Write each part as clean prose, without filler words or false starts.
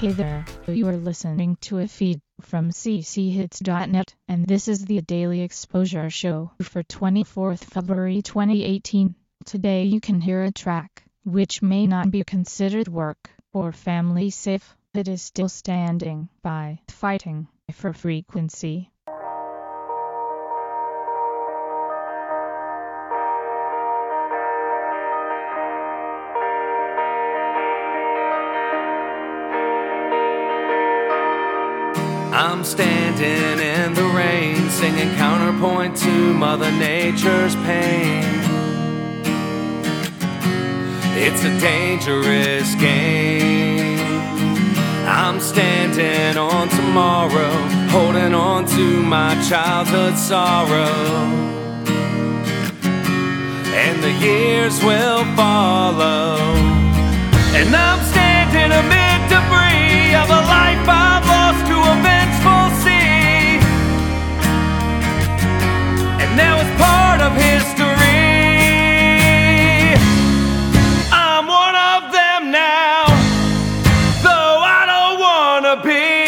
Hey there, you are listening to a feed from cchits.net, and this is the Daily Exposure Show for 24th February 2018. Today you can hear a track, which may not be considered work or family safe. It is Still Standing by Fighting for Frequency. I'm standing in the rain, singing counterpoint to Mother Nature's pain. It's a dangerous game. I'm standing on tomorrow, holding on to my childhood sorrow. And the years will follow. And I'm standing amid debris of a life I've lost to a vengeful sea. And now it's part of history. I'm one of them now, though I don't wanna be.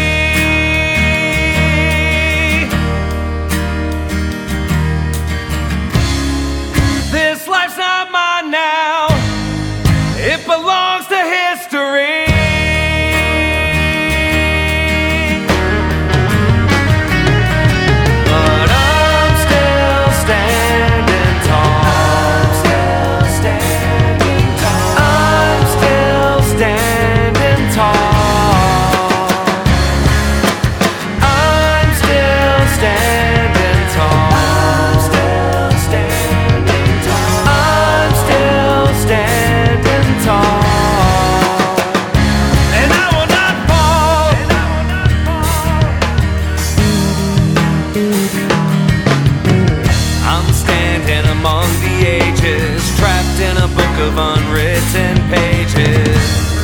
This life's not mine now, it belongs to history. Among the ages, trapped in a book of unwritten pages,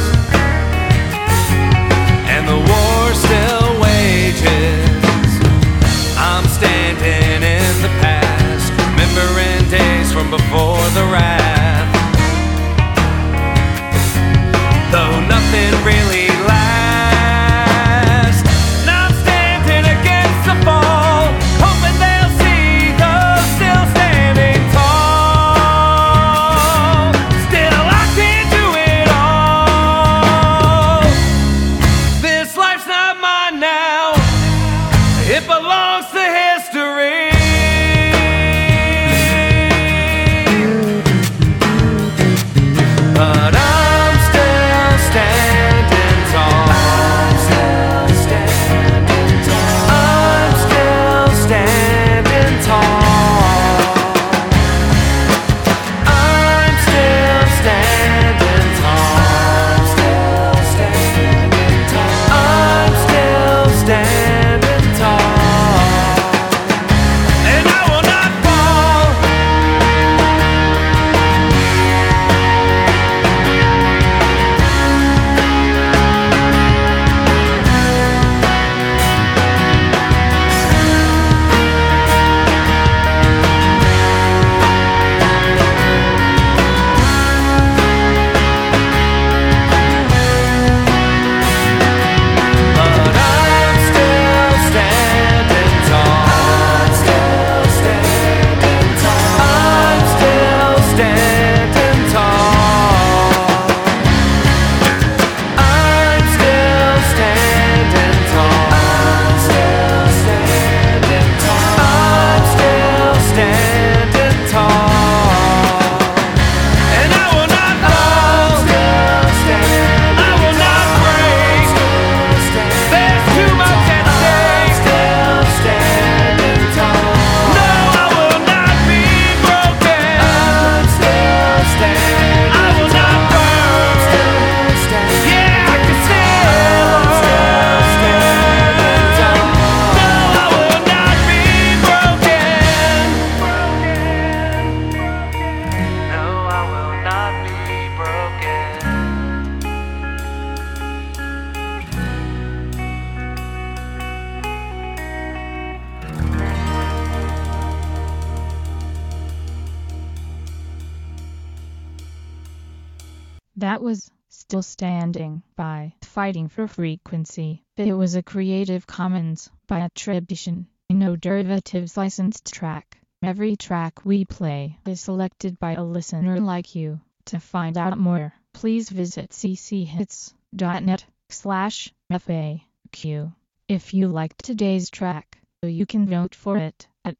and the war still wages. I'm standing in the past, remembering days from before the wrath, though nothing really lasts. And I'm standing against the fall, hoping they'll see the still standing tall. Still I can't do it all. This life's not mine now, it belongs to history. But I'm still standing tall. I'm still standing tall. I'm still standing tall. I'm still standing tall. I'm still standing tall. I'm still standing tall. And I will not fall. But I'm still standing tall. I'm still standing tall. I'm still standing tall. I'm still standing tall. I'm still standing tall. I'm still standing tall. And I will not fall. Still standing. I will not break. There's too much at stake. Still standing tall. No, I will not be broken. I'm still standing. I will not burn. Still standing. Yeah, I can still stand tall. No, I will not be broken. No, I will not be broken. That was Still Standing by Fighting for Frequency. It was a Creative Commons by attribution, no derivatives licensed track. Every track we play is selected by a listener like you. To find out more, please visit cchits.net/FAQ. If you liked today's track, you can vote for it at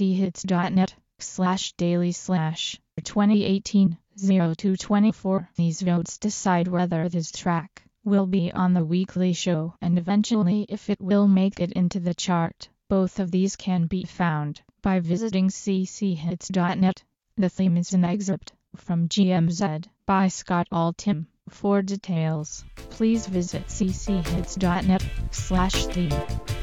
cchits.net/daily/2018-0224. These votes decide whether this track will be on the weekly show and eventually if it will make it into the chart. Both of these can be found by visiting cchits.net. The theme is an excerpt from GMZ by Scott Altham. For details, please visit cchits.net/theme.